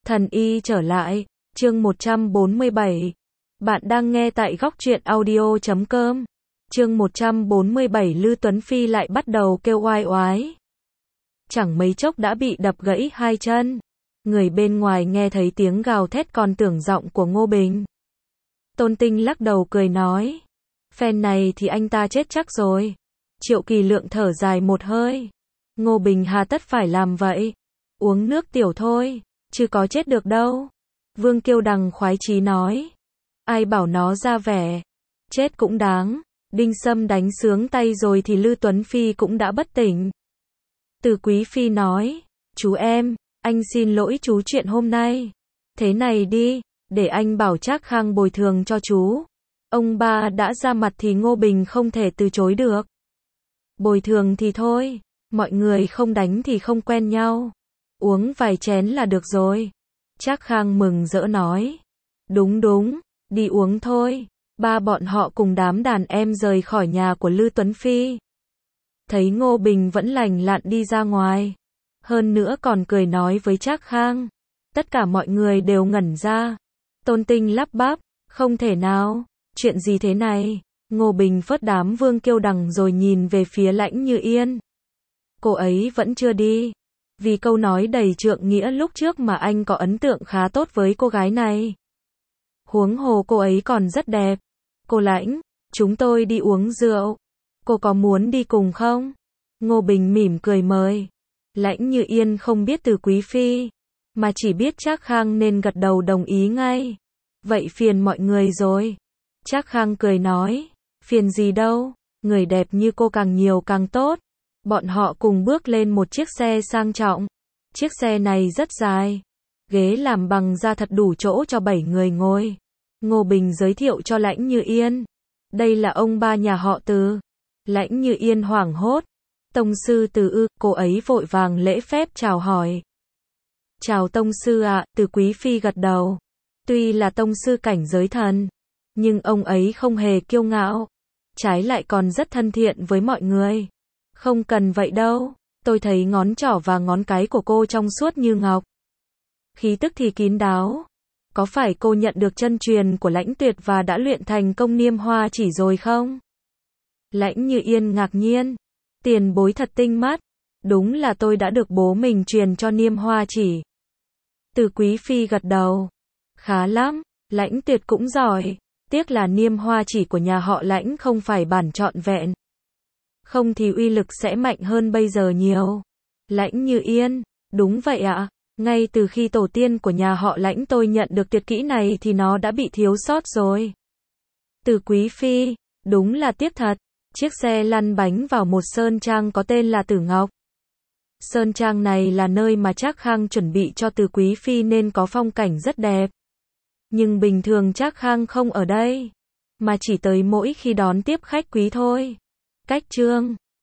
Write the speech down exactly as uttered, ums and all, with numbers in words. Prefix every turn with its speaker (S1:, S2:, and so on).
S1: Thần y trở lại, chương một trăm bốn mươi bảy. Bạn đang nghe tại góc truyện audio chấm com. Chương một trăm bốn mươi bảy Lư Tuấn Phi lại bắt đầu kêu oai oái. Chẳng mấy chốc đã bị đập gãy hai chân. Người bên ngoài nghe thấy tiếng gào thét còn tưởng giọng của Ngô Bình. Tôn Tinh lắc đầu cười nói. Phen này thì anh ta chết chắc rồi. Triệu Kỳ Lượng thở dài một hơi. Ngô Bình hà tất phải làm vậy. Uống nước tiểu thôi, chứ có chết được đâu. Vương Kiêu Đằng khoái chí nói. Ai bảo nó ra vẻ. Chết cũng đáng. Đinh Sâm đánh sướng tay rồi thì Lư Tuấn Phi cũng đã bất tỉnh. Từ Quý Phi nói. Chú em, anh xin lỗi chú chuyện hôm nay. Thế này đi, để anh bảo Trác Khang bồi thường cho chú. Ông ba đã ra mặt thì Ngô Bình không thể từ chối được. Bồi thường thì thôi, mọi người không đánh thì không quen nhau. Uống vài chén là được rồi. Trác Khang mừng rỡ nói. Đúng đúng, đi uống thôi. Ba bọn họ cùng đám đàn em rời khỏi nhà của Lư Tuấn Phi. Thấy Ngô Bình vẫn lành lặn đi ra ngoài. Hơn nữa còn cười nói với Trác Khang. Tất cả mọi người đều ngẩn ra. Tôn Tinh lắp bắp. Không thể nào, chuyện gì thế này? Ngô Bình phớt đám Vương Kiêu Đằng rồi nhìn về phía Lãnh Như Yên. Cô ấy vẫn chưa đi. Vì câu nói đầy trượng nghĩa lúc trước mà anh có ấn tượng khá tốt với cô gái này. Huống hồ cô ấy còn rất đẹp. Cô Lãnh, chúng tôi đi uống rượu. Cô có muốn đi cùng không? Ngô Bình mỉm cười mời. Lãnh Như Yên không biết Từ Quý Phi, mà chỉ biết Trác Khang nên gật đầu đồng ý ngay. Vậy phiền mọi người rồi. Trác Khang cười nói. Phiền gì đâu, người đẹp như cô càng nhiều càng tốt. Bọn họ cùng bước lên một chiếc xe sang trọng. Chiếc xe này rất dài. Ghế làm bằng da thật đủ chỗ cho bảy người ngồi. Ngô Bình giới thiệu cho Lãnh Như Yên. Đây là ông ba nhà họ Từ. Lãnh Như Yên hoảng hốt. Tông sư Từ ư, cô ấy vội vàng lễ phép chào hỏi. Chào tông sư ạ, Từ Quý Phi gật đầu. Tuy là tông sư cảnh giới thần, nhưng ông ấy không hề kiêu ngạo. Trái lại còn rất thân thiện với mọi người. Không cần vậy đâu, tôi thấy ngón trỏ và ngón cái của cô trong suốt như ngọc. Khí tức thì kín đáo. Có phải cô nhận được chân truyền của Lãnh Tuyệt và đã luyện thành công Niêm Hoa Chỉ rồi không? Lãnh Như Yên ngạc nhiên. Tiền bối thật tinh mắt. Đúng là tôi đã được bố mình truyền cho Niêm Hoa Chỉ. Từ Quý Phi gật đầu. Khá lắm, Lãnh Tuyệt cũng giỏi. Tiếc là Niêm Hoa Chỉ của nhà họ Lãnh không phải bản trọn vẹn. Không thì uy lực sẽ mạnh hơn bây giờ nhiều. Lãnh Như Yên, đúng vậy ạ. Ngay từ khi tổ tiên của nhà họ Lãnh tôi nhận được tuyệt kỹ này thì nó đã bị thiếu sót rồi. Từ Quý Phi, đúng là tiếc thật. Chiếc xe lăn bánh vào một sơn trang có tên là Tử Ngọc. Sơn trang này là nơi mà Trác Khang chuẩn bị cho Từ Quý Phi nên có phong cảnh rất đẹp. Nhưng bình thường Trác Khang không ở đây, mà chỉ tới mỗi khi đón tiếp khách quý thôi. Cách chương